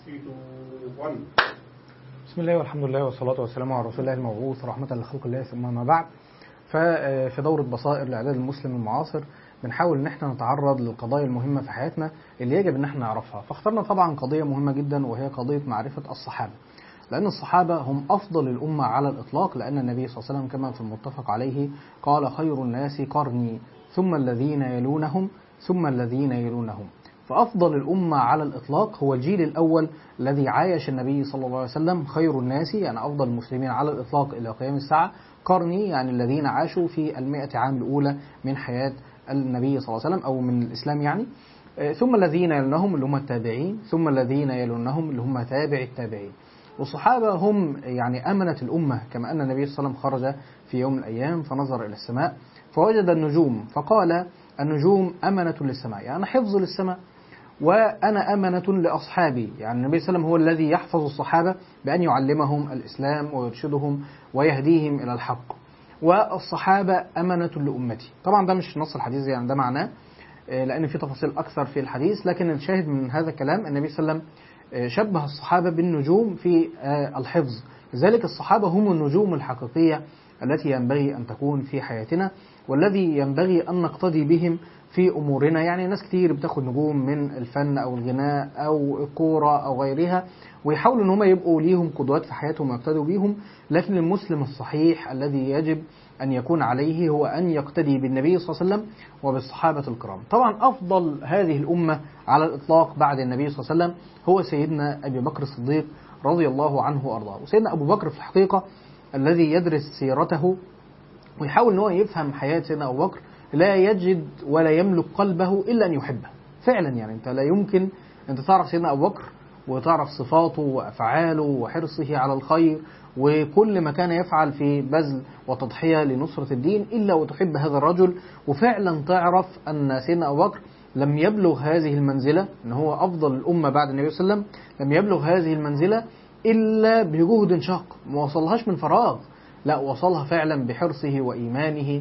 بسم الله والحمد لله والصلاة والسلام على رسول الله المبعوث رحمة لخلق الله، ثم ما بعد. ففي دورة بصائر لإعداد المسلم المعاصر بنحاول ان احنا نتعرض للقضايا المهمة في حياتنا اللي يجب ان احنا نعرفها، فاخترنا طبعا قضية مهمة جدا وهي قضية معرفة الصحابة، لأن الصحابة هم أفضل الأمة على الإطلاق، لأن النبي صلى الله عليه وسلم كما في المتفق عليه قال: خير الناس قرني ثم الذين يلونهم ثم الذين يلونهم. فأفضل الأمة على الإطلاق هو الجيل الأول الذي عايش النبي صلى الله عليه وسلم. خير الناس يعني أفضل المسلمين على الإطلاق إلى قيام الساعة. قرني يعني الذين عاشوا في 100 عام الأولى من حياة النبي صلى الله عليه وسلم أو من الإسلام يعني. ثم الذين يلونهم اللي هم التابعين، ثم الذين يلونهم اللي هم تابع التابعين. والصحابة هم يعني أمنة الأمة، كما أن النبي صلى الله عليه وسلم خرج في يوم من الأيام فنظر إلى السماء فوجد النجوم فقال: النجوم أمنة للسماء، يعني حفظ للسماء، وأنا أمنة لأصحابي. يعني النبي صلى الله عليه وسلم هو الذي يحفظ الصحابة بأن يعلمهم الإسلام ويرشدهم ويهديهم إلى الحق، والصحابة أمنة لأمتي. طبعا ده مش نص الحديث، يعني ده معناه لأن في تفاصيل أكثر في الحديث، لكن الشاهد من هذا الكلام النبي صلى الله عليه وسلم شبه الصحابة بالنجوم في الحفظ. لذلك الصحابة هم النجوم الحقيقية التي ينبغي أن تكون في حياتنا، والذي ينبغي أن نقتدي بهم في أمورنا. يعني ناس كتير بتاخد نجوم من الفن أو الغناء أو الكورة أو غيرها، ويحاولوا أن هم يبقوا ليهم قدوات في حياتهم ويقتدوا بيهم، لكن المسلم الصحيح الذي يجب أن يكون عليه هو أن يقتدي بالنبي صلى الله عليه وسلم وبالصحابة الكرام. طبعا أفضل هذه الأمة على الإطلاق بعد النبي صلى الله عليه وسلم هو سيدنا أبي بكر الصديق رضي الله عنه وأرضاه. وسيدنا أبو بكر في الحقيقة الذي يدرس سيرته ويحاول أن هو يفهم حياة سيدنا أبو بكر لا يجد ولا يملك قلبه إلا أن يحبه فعلا. يعني أنت لا يمكن أنت تعرف سيدنا أبو بكر وتعرف صفاته وأفعاله وحرصه على الخير وكل ما كان يفعل في بذل وتضحية لنصرة الدين إلا وتحب هذا الرجل، وفعلا تعرف أن سيدنا أبو بكر لم يبلغ هذه المنزلة، أن هو أفضل الأمة بعد النبي صلى الله عليه وسلم، لم يبلغ هذه المنزلة إلا بجهد شاق، ما وصلهاش من فراغ، لا وصلها فعلا بحرصه وإيمانه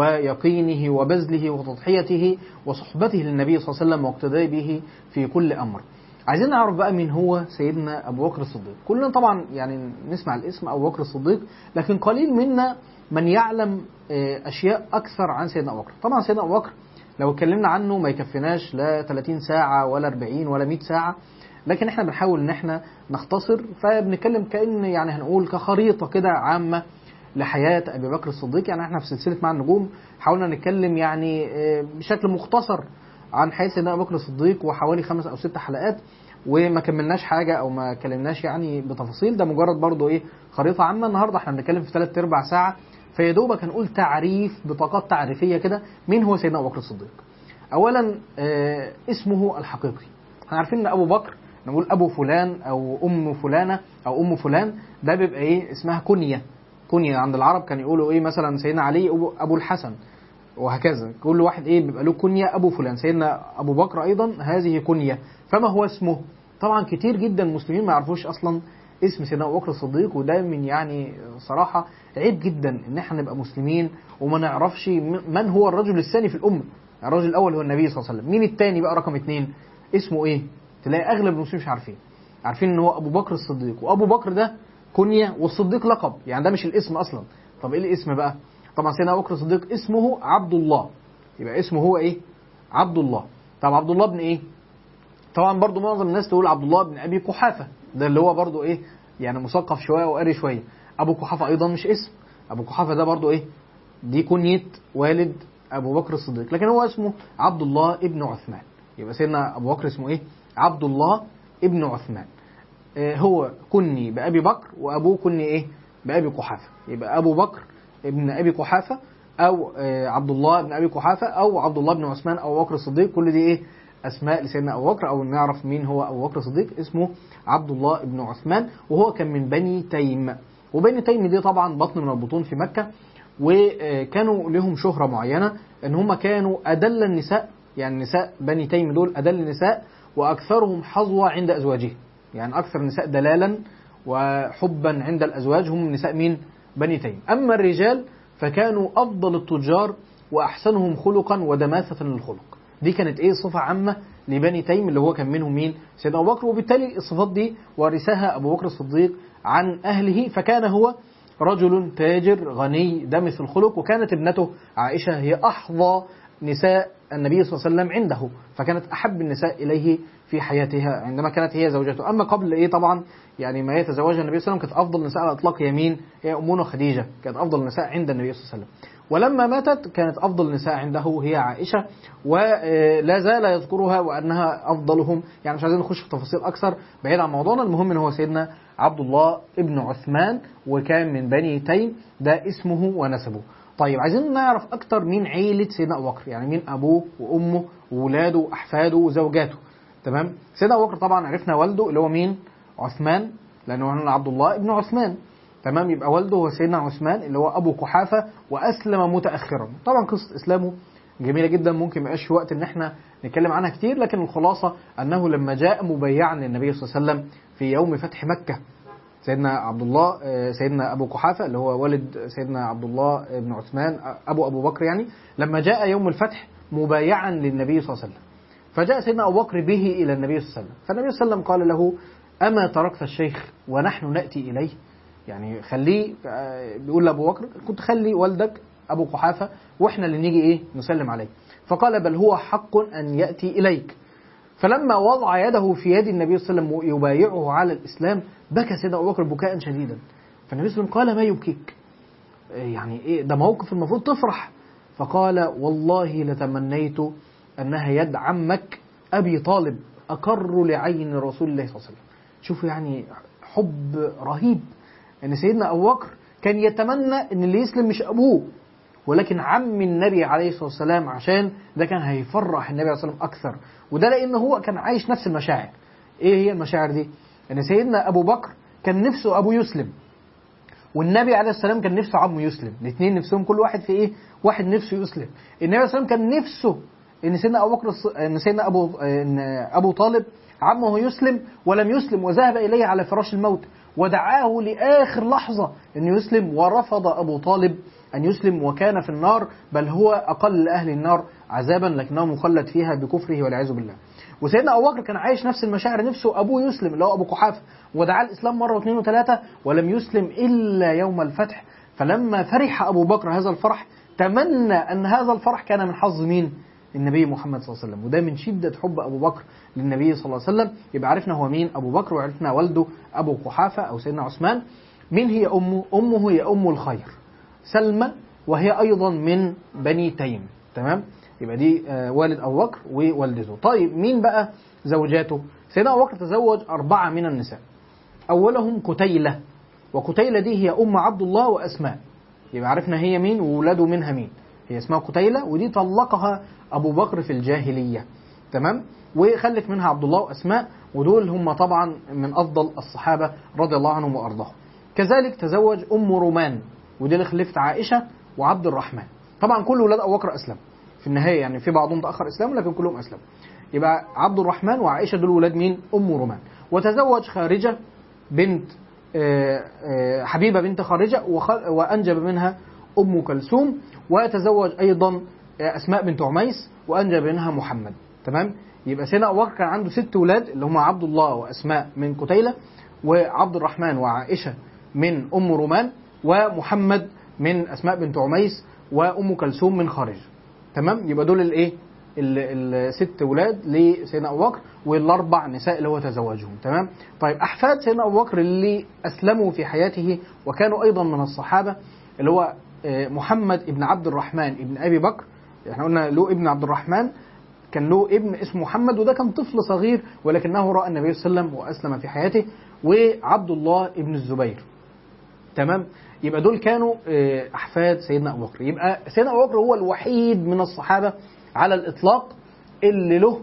ويقينه وبذله وتضحيته وصحبته للنبي صلى الله عليه وسلم واقتداء به في كل أمر. عايزين نعرف بقى مين هو سيدنا أبو بكر الصديق. كلنا طبعا يعني نسمع الاسم أبو بكر الصديق، لكن قليل منا من يعلم أشياء أكثر عن سيدنا أبو بكر. طبعا سيدنا أبو بكر لو اتكلمنا عنه ما يكفيناش لا 30 ساعة ولا 40 ولا 100 ساعة، لكن احنا بنحاول ان احنا نختصر، فبنتكلم كأن يعني هنقول كخريطة كده عامة لحياة أبي بكر الصديق. يعني احنا في سلسلة مع النجوم حاولنا نتكلم يعني بشكل مختصر عن حياة سيدنا أبو بكر الصديق، وحوالي 5 أو 6 حلقات وما كملناش حاجة أو ما كلمناش يعني بتفاصيل، ده مجرد برضو خريطة عامة. النهاردة احنا بنتكلم في 3/4 ساعة، فيدوبك هنقول تعريف بطاقات تعريفية كده مين هو سيدنا أبو بكر الصديق. أولا اسمه الحقيقي. احنا عارفين أن أبو بكر نقول أبو فلان أو أم فلانة أو أم فلان، ده بيبقى اسمها كنية. كنية عند العرب كان يقولوا مثلا سيدنا علي أبو الحسن، وهكذا كل واحد بيبقى له كنية أبو فلان. سيدنا أبو بكر أيضا هذه كنية. فما هو اسمه؟ طبعا كتير جدا المسلمين ما يعرفوش أصلا اسم سيدنا أبو بكر الصديق، وده من يعني صراحة عيب جدا إن احنا نبقى مسلمين وما نعرفش من هو الرجل الثاني في الأمة. الرجل الأول هو النبي صلى الله عليه وسلم، مين الثاني بقى رقم 2 اسمه تلاقي أغلب المسلمين مش عارفين إن هو أبو بكر الصديق، وأبو بكر ده كنية والصديق لقب، يعني ده مش الاسم أصلا. طب إيه الاسم بقى؟ طبعا سيدنا أبو بكر الصديق اسمه عبد الله، يبقى اسمه هو عبد الله. طب عبد الله بن طبعا برضو معظم الناس تقول عبد الله بن أبي قحافة، ده اللي هو برضو يعني مثقف شوية وقاري شوية. أبو قحافة أيضا مش اسم، أبو قحافة ده برضو دي كنية والد أبو بكر الصديق، لكن هو اسمه عبد الله ابن عثمان. يبقى سيدنا أبو بكر اسمه عبد الله ابن عثمان. هو كني بأبي بكر وأبوه كني بأبي قحافة. يبقى أبو بكر ابن أبي قحافة أو عبد الله ابن أبي قحافة أو عبد الله بن عثمان أو أبو بكر الصديق، كل دي أسماء لسيدنا أبو بكر. أو نعرف مين هو أبو بكر الصديق، اسمه عبد الله ابن عثمان، وهو كان من بني تيم. وبني تيم دي طبعا بطن من البطون في مكة، وكانوا لهم شهرة معينة ان هم كانوا أدل النساء، يعني نساء بني تيم دول أدل النساء وأكثرهم حظوة عند أزواجهم، يعني أكثر النساء دلالا وحبا عند الأزواج هم نساء مين؟ بني تيم. أما الرجال فكانوا أفضل التجار وأحسنهم خلقا ودماثة للخلق. دي كانت صفة عامة لبني تيم اللي هو كان منهم مين؟ سيدنا أبو بكر. وبالتالي الصفات دي ورثها أبو بكر الصديق عن أهله، فكان هو رجل تاجر غني دمث الخلق، وكانت ابنته عائشة هي أحظى نساء النبي صلى الله عليه وسلم عنده، فكانت أحب النساء إليه في حياتها عندما كانت هي زوجته. أما قبل طبعا يعني ما يتزوجها النبي صلى الله عليه وسلم كانت أفضل النساء على الإطلاق هي مين؟ هي أمنا خديجة، كانت أفضل النساء عند النبي صلى الله عليه وسلم. ولما ماتت كانت أفضل النساء عنده هي عائشة، ولا زال يذكرها وأنها أفضلهم. يعني مش عايزين نخش في تفاصيل أكثر بعيد عن موضوعنا، المهم إن هو سيدنا عبد الله ابن عثمان، وكان من بني تيم، ده اسمه ونسبه. طيب عايزين نعرف أكتر مين عيلة سيدنا أبو بكر، يعني مين أبوه وأمه وولاده وأحفاده وزوجاته. تمام. سيدنا أبو بكر طبعا عرفنا والده اللي هو مين؟ عثمان، لأنه هنا عبد الله ابن عثمان. تمام. يبقى والده هو سيدنا عثمان اللي هو أبو قحافة، وأسلم متأخرا. طبعا قصة إسلامه جميلة جدا، ممكن ما يبقاش في وقت إن احنا نتكلم عنها كتير، لكن الخلاصة أنه لما جاء مبيعا للنبي صلى الله عليه وسلم في يوم فتح مكة، سيدنا عبد الله سيدنا أبو قحافة اللي هو والد سيدنا عبد الله بن عثمان أبو بكر، يعني لما جاء يوم الفتح مبايعا للنبي صلى الله عليه وسلم، فجاء سيدنا أبو بكر به إلى النبي صلى الله عليه وسلم، فالنبي صلى الله عليه وسلم قال له: أما تركت الشيخ ونحن نأتي إليه؟ يعني خليه، بيقول لأبو بكر كنت خلي والدك أبو قحافة وإحنا اللي نيجي نسلم عليه. فقال: بل هو حق أن يأتي إليك. فلما وضع يده في يد النبي صلى الله عليه وسلم يبايعه على الإسلام بكى سيدنا أبو بكر بكاء شديدا. فالنبي صلى الله عليه وسلم قال: ما يبكيك؟ يعني ده موقف المفروض تفرح. فقال: والله لتمنيت أنها يد عمك أبي طالب أقر لعين رسول الله صلى الله عليه وسلم. شوفوا يعني حب رهيب أن سيدنا أبو بكر كان يتمنى أن اللي يسلم مش أبوه ولكن عم النبي عليه الصلاة والسلام، عشان ده كان هيفرح النبي عليه الصلاة والسلام أكثر. وده لأنه هو كان عايش نفس المشاعر. إيه هي المشاعر دي؟ أن سيدنا أبو بكر كان نفسه أبوه يسلم، والنبي عليه السلام كان نفسه عمه يسلم. الاثنين نفسهم كل واحد في واحد نفسه يسلم. النبي عليه السلام كان نفسه ان سيدنا ابو بكر ان سيدنا ابو طالب عمه يسلم ولم يسلم، وذهب اليه على فراش الموت ودعاه لاخر لحظه ان يسلم، ورفض ابو طالب ان يسلم وكان في النار، بل هو اقل اهل النار عذابا لكنه مخلد فيها بكفره والعياذ بالله. وسيدنا ابو بكر كان عايش نفس المشاعر، نفسه ابوه يسلم اللي هو ابو قحافه، ودعا الاسلام مره واثنين وثلاثه ولم يسلم الا يوم الفتح. فلما فرح ابو بكر هذا الفرح تمنى ان هذا الفرح كان من حظ مين؟ النبي محمد صلى الله عليه وسلم. وده من شده حب ابو بكر للنبي صلى الله عليه وسلم. يبقى عرفنا هو مين ابو بكر، وعرفنا والده ابو قحافه او سيدنا عثمان. مين هي امه؟ امه هي ام الخير سلمى، وهي ايضا من بني تيم. تمام. يبقى دي والد أبو بكر ووالدته. طيب مين بقى زوجاته؟ سيدنا أبو بكر تزوج 4 من النساء، أولهم كتيلة، وكتيلة دي هي أم عبد الله وأسماء. يبقى عرفنا هي مين وولاده منها مين. هي اسمها كتيلة، ودي طلقها أبو بكر في الجاهلية. تمام. وخلف منها عبد الله وأسماء، ودول هم طبعا من أفضل الصحابة رضي الله عنهم وأرضاهم. كذلك تزوج أم رومان، ودي اللي خلفت عائشة وعبد الرحمن. طبعا كل ولاد أبو بكر أسلم في النهاية، يعني في بعضهم تأخر إسلام لكن كلهم أسلم. يبقى عبد الرحمن وعائشة دول ولاد مين؟ أم رومان. وتزوج خارجة بنت حبيبة بنت خارجة وأنجب منها أم كلثوم. وتزوج أيضا أسماء بنت عميس وأنجب منها محمد. تمام. يبقى سيدنا أبو بكر كان عنده 6 ولاد اللي هم عبد الله وأسماء من كتيلة، وعبد الرحمن وعائشة من أم رومان، ومحمد من أسماء بنت عميس، وأم كلثوم من خارجة. تمام. يبقى دول ال6 ولاد لسيدنا أبو بكر، وال4 نساء اللي هو تزوجهم. تمام. طيب أحفاد سيدنا أبو بكر اللي أسلموا في حياته وكانوا أيضا من الصحابة اللي هو محمد ابن عبد الرحمن ابن أبي بكر. احنا قلنا له ابن عبد الرحمن، كان له ابن اسمه محمد، وده كان طفل صغير ولكنه رأى النبي صلى الله عليه وسلم وأسلم في حياته. وعبد الله ابن الزبير. تمام. يبقى دول كانوا أحفاد سيدنا أبو بكر. يبقى سيدنا أبو بكر هو الوحيد من الصحابة على الإطلاق اللي له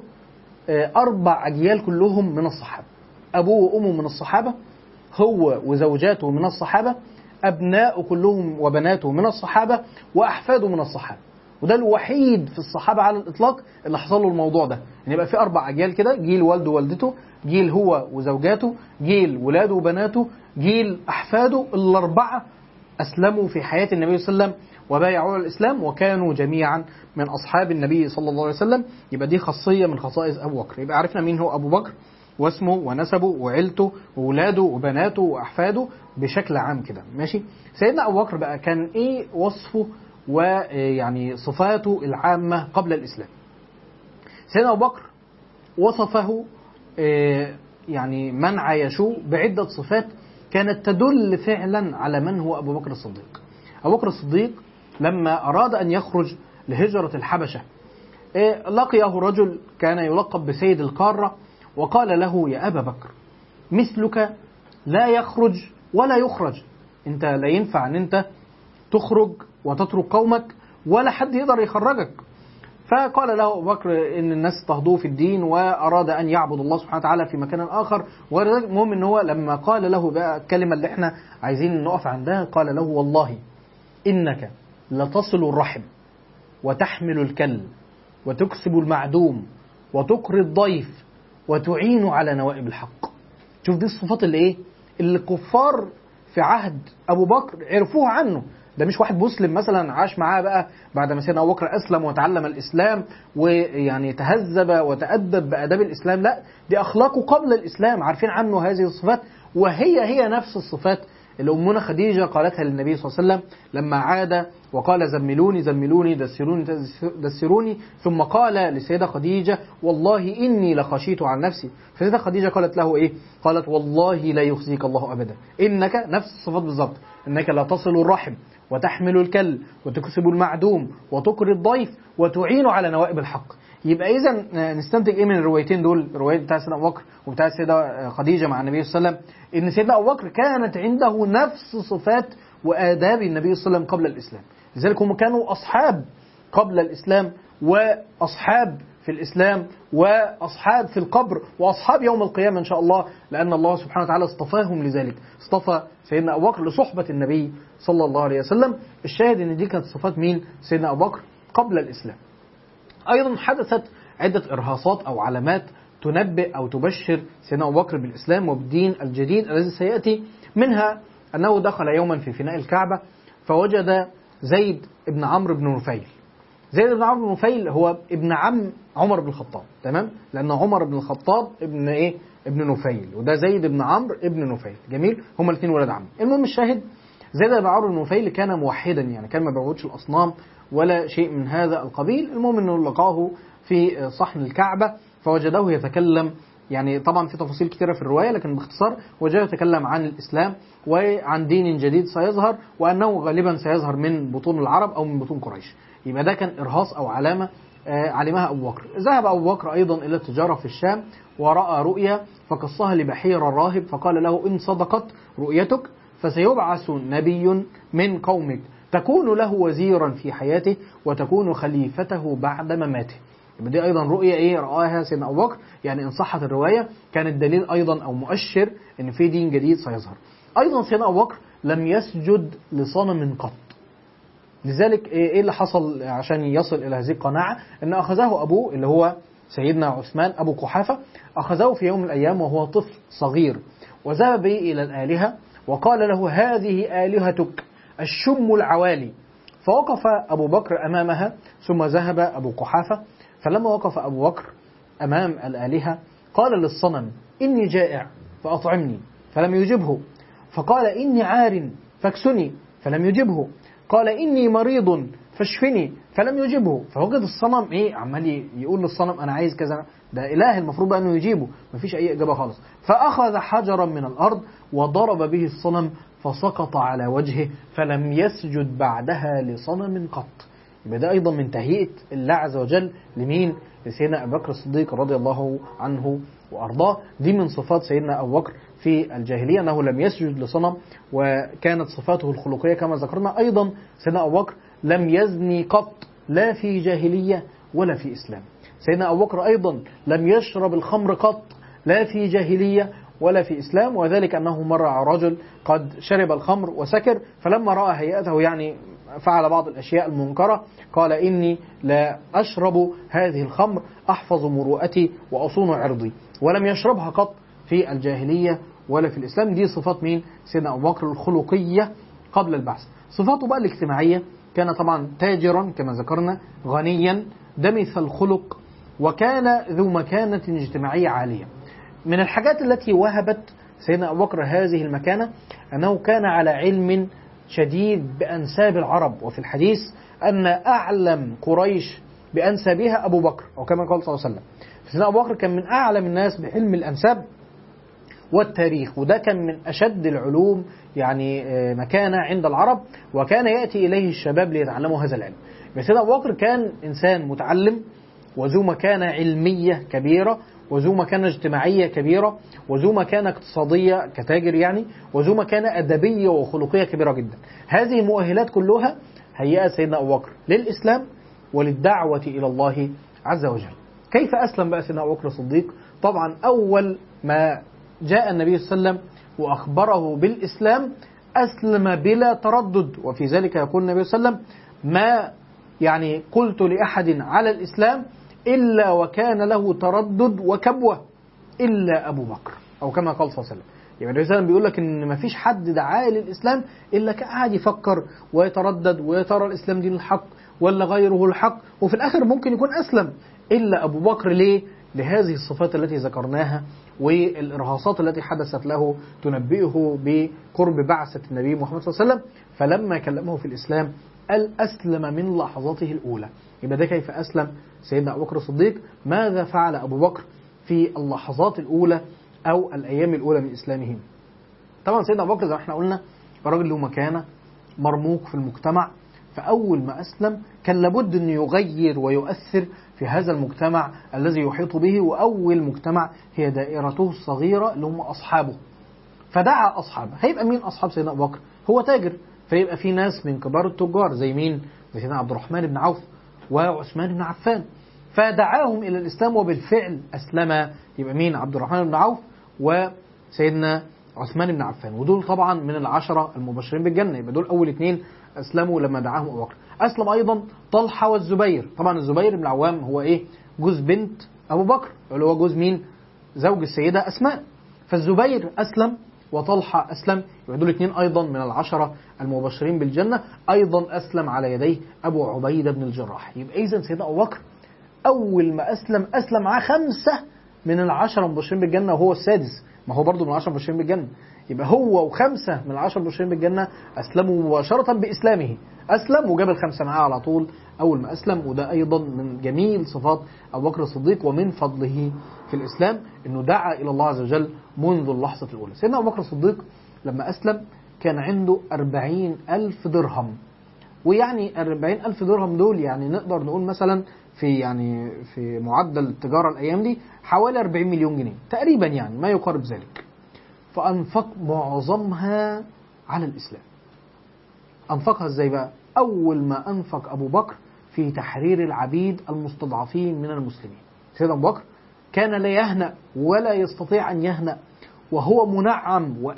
4 أجيال كلهم من الصحابة. أبوه وأمه من الصحابة، هو وزوجاته من الصحابة، أبناءه كلهم وبناته من الصحابة، وأحفاده من الصحابة. وده الوحيد في الصحابة على الإطلاق اللي حصل له الموضوع ده، يعني يبقى في 4 أجيال كده: جيل والده ووالدته، جيل هو وزوجاته، جيل ولاده وبناته، جيل أحفاده. ال4 أسلموا في حياة النبي صلى الله عليه وسلم وبايعوا على الإسلام وكانوا جميعا من أصحاب النبي صلى الله عليه وسلم. يبقى دي خاصية من خصائص أبو بكر. يبقى عرفنا مين هو أبو بكر واسمه ونسبه وعيلته وولاده وبناته وأحفاده بشكل عام كده، ماشي. سيدنا أبو بكر بقى كان إيه وصفه ويعني صفاته العامة قبل الإسلام؟ سيدنا أبو بكر وصفه يعني من عايشوه بعدة صفات كانت تدل فعلا على من هو أبو بكر الصديق. أبو بكر الصديق لما أراد أن يخرج لهجرة الحبشة لقيه رجل كان يلقب بسيد القارة وقال له: يا أبا بكر، مثلك لا يخرج ولا يخرج، أنت لا ينفع أن أنت تخرج وتترك قومك ولا حد يقدر يخرجك. فقال له أبو بكر إن الناس تهضوه في الدين وأراد أن يعبد الله سبحانه وتعالى في مكان آخر. المهم إن هو لما قال له بقى الكلمة اللي احنا عايزين نقف عندها، قال له: والله إنك لتصل الرحم وتحمل الكل وتكسب المعدوم وتقري الضيف وتعين على نوائب الحق. شوف دي الصفات اللي إيه؟ اللي الكفار في عهد أبو بكر عرفوها عنه. ده مش واحد مسلم مثلا عاش معاه بقى بعد ما سيدنا أبو بكر أسلم وتعلم الإسلام ويعني تهذب وتأدب بآداب الإسلام، لا، دي أخلاقه قبل الإسلام، عارفين عنه هذه الصفات، وهي نفس الصفات اللي أمنا خديجة قالتها للنبي صلى الله عليه وسلم لما عاد وقال: زملوني زملوني دسروني دسروني، ثم قال لسيدة خديجة: والله إني لخشيت عن نفسي. فسيدة خديجة قالت له إيه؟ قالت: والله لا يخزيك الله أبدا، إنك نفس الصفات بالضبط، إنك لا تصل الرحم وتحمل الكل وتكسب المعدوم وتقري الضيف وتعين على نوائب الحق. يبقى إذا نستنتج إيه من الروايتين دول، الرواية بتاع سيدنا أبو بكر وبتاع سيدة خديجة مع النبي صلى الله عليه وسلم، إن سيدنا أبو بكر كانت عنده نفس صفات وآداب النبي صلى الله عليه وسلم قبل الإسلام. لذلك هم كانوا أصحاب قبل الإسلام وأصحاب في الإسلام وأصحاب في القبر وأصحاب يوم القيامة إن شاء الله، لأن الله سبحانه وتعالى اصطفاهم لذلك، اصطفى سيدنا أبو بكر لصحبة النبي صلى الله عليه وسلم. الشاهد إن دي كانت صفات مين؟ سيدنا أبو بكر قبل الإسلام. أيضا حدثت عدة إرهاصات أو علامات تنبئ أو تبشر سيدنا أبو بكر بالإسلام وبالدين الجديد الذي سيأتي، منها أنه دخل يوما في فناء الكعبة فوجد زيد بن عمرو بن نفيل. زيد بن عمرو بن نفيل هو ابن عم عمر بن الخطاب، تمام؟ لأن عمر بن الخطاب ابن إيه؟ ابن نفيل، وده زيد بن عمرو ابن نفيل، جميل؟ هما الاثنين ولد عم. المهم الشاهد زيد بن عمرو بن نفيل كان موحدا، يعني كان ما بيعبدش الأصنام ولا شيء من هذا القبيل. المهم أنه لقاه في صحن الكعبة فوجده يتكلم، يعني طبعا في تفاصيل كثيرة في الرواية لكن باختصار وجده يتكلم عن الإسلام وعن دين جديد سيظهر وأنه غالبا سيظهر من بطون العرب أو من بطون قريش. يبقى ده كان إرهاص أو علامة علمها أبو بكر. ذهب أبو بكر أيضا إلى التجارة في الشام ورأى رؤيا فقصها لبحير الراهب فقال له: إن صدقت رؤيتك فسيبعث نبي من قومك تكون له وزيرا في حياته وتكون خليفته بعد مماته. يبقى دي أيضا رؤية إيه رآها سيدنا أبو بكر، يعني إن صحت الرواية كانت دليل أيضا أو مؤشر إن في دين جديد سيظهر. أيضا سيدنا أبو بكر لم يسجد لصنم قط. لذلك إيه اللي حصل عشان يصل إلى هذه القناعة؟ إن أخذه أبوه اللي هو سيدنا عثمان أبو قحافة، أخذه في يوم من الأيام وهو طفل صغير وذهب به إلى الآلهة وقال له: هذه آلهتك الشم العوالي. فوقف أبو بكر أمامها ثم ذهب أبو قحافة. فلما وقف أبو بكر أمام الآلهة قال للصنم: إني جائع فأطعمني، فلم يجبه. فقال: إني عار فاكسني، فلم يجبه. قال: إني مريض فاشفني، فلم يجبه. فوجد الصنم إيه عمال يقول للصنم: أنا عايز كذا، ده إله المفروض أنه يجيبه، مفيش أي إجابة خالص. فأخذ حجرا من الأرض وضرب به الصنم فسقط على وجهه فلم يسجد بعدها لصنم قط. يبقى ده أيضا من تهيئة الله عز وجل لمين؟ لسيدنا أبو بكر الصديق رضي الله عنه وأرضاه. دي من صفات سيدنا أبو بكر في الجاهلية أنه لم يسجد لصنم، وكانت صفاته الخلقية كما ذكرنا. أيضا سيدنا أبو بكر لم يزني قط لا في جاهلية ولا في إسلام. سيدنا أبو بكر أيضا لم يشرب الخمر قط لا في جاهلية ولا في إسلام، وذلك أنه مر على رجل قد شرب الخمر وسكر فلما رأى هيئته يعني فعل بعض الأشياء المنكرة قال: إني لا أشرب هذه الخمر أحفظ مروءتي وأصون عرضي. ولم يشربها قط في الجاهلية ولا في الإسلام. دي صفات مين؟ سيدنا أبو بكر الخلقية قبل البعث. صفاته بقى الاجتماعية، كان طبعا تاجرا كما ذكرنا، غنيا، دمث الخلق، وكان ذو مكانة اجتماعية عالية. من الحاجات التي وهبت سيدنا أبو بكر هذه المكانة أنه كان على علم شديد بأنساب العرب، وفي الحديث أن أعلم قريش بأنسابها أبو بكر، أو كما قال صلى الله عليه وسلم. سيدنا أبو بكر كان من أعلم الناس بعلم الأنساب والتاريخ، وده كان من أشد العلوم يعني مكانة عند العرب، وكان يأتي إليه الشباب ليتعلموا هذا العلم. سيدنا أبو بكر كان إنسان متعلم، وذو مكانة علمية كبيرة، وذو مكانة اجتماعية كبيرة، وذو مكانة اقتصادية كتاجر يعني، وذو مكانة أدبية وخلقية كبيرة جدا. هذه المؤهلات كلها هيأت سيدنا أبو بكر للإسلام وللدعوة إلى الله عز وجل. كيف أسلم بقى سيدنا أبو بكر الصديق؟ طبعا أول ما جاء النبي صلى الله عليه وسلم وأخبره بالإسلام أسلم بلا تردد، وفي ذلك يقول النبي صلى الله عليه وسلم: ما يعني قلت لأحد على الإسلام إلا وكان له تردد وكبوة إلا أبو بكر، أو كما قال صلى الله عليه وسلم. يعني النبي صلى الله عليه وسلم بيقول لك إن ما فيش حد دعاه للإسلام إلا قاعد يفكر ويتردد، ويا ترى الإسلام دين الحق ولا غيره الحق، وفي الآخر ممكن يكون أسلم، إلا أبو بكر. ليه؟ لهذه الصفات التي ذكرناها والإرهاصات التي حدثت له تنبئه بقرب بعثة النبي محمد صلى الله عليه وسلم. فلما كلمه في الإسلام قال أسلم من لحظته الأولى. يبقى ده كيف أسلم سيدنا أبو بكر الصديق. ماذا فعل أبو بكر في اللحظات الأولى أو الأيام الأولى من إسلامه؟ طبعا سيدنا أبو بكر زي ما احنا قلنا راجل له مكانة، مرموق في المجتمع، فأول ما أسلم كان لابد أن يغير ويؤثر في هذا المجتمع الذي يحيط به، وأول مجتمع هي دائرته الصغيرة اللي هم أصحابه. فدعا أصحابه. هيبقى مين أصحاب سيدنا أبو بكر؟ هو تاجر، فيبقى في ناس من كبار التجار زي مين؟ زي سيدنا عبد الرحمن بن عوف وعثمان بن عفان، فدعاهم إلى الإسلام وبالفعل أسلم. يبقى مين؟ عبد الرحمن بن عوف وسيدنا عثمان بن عفان، ودول طبعا من العشرة المبشرين بالجنة. يبقى دول أول اثنين أسلموا لما دعاهم أبو بكر. أسلم أيضا طلحة والزبير. طبعا الزبير بن العوام هو إيه؟ جوز بنت أبو بكر، اللي هو جوز مين؟ زوج السيدة أسماء. فالزبير أسلم وطلحة أسلم. يبقى دول اثنين أيضا من العشرة المبشرين بالجنة. أيضا أسلم على يديه أبو عبيدة بن الجراح. يبقى إذن سيدنا أبو بكر أول ما أسلم معاه 5 من العشرة المبشرين بالجنة، وهو السادس، ما هو برضو من العشرة المبشرين بالجنة. يبقى هو و5 من العشرة المبشرين بالجنة أسلموا مباشرة بإسلامه. أسلم وجاب ال5 معاه على طول أول ما أسلم. وده أيضا من جميل صفات أبو بكر الصديق ومن فضله في الإسلام أنه دعا إلى الله عز وجل منذ اللحظة الأولى. سيدنا أبو بكر الصديق لما أسلم كان عنده 40,000 درهم. ويعني 40,000 درهم دول يعني نقدر نقول مثلا في معدل التجارة الأيام دي حوالي 40 مليون جنيه تقريبا، يعني ما يقارب ذلك. فأنفق معظمها على الإسلام. أنفقها إزاي بقى؟ أول ما أنفق أبو بكر في تحرير العبيد المستضعفين من المسلمين. سيدنا أبو بكر كان لا يهنأ ولا يستطيع أن يهنأ وهو منعم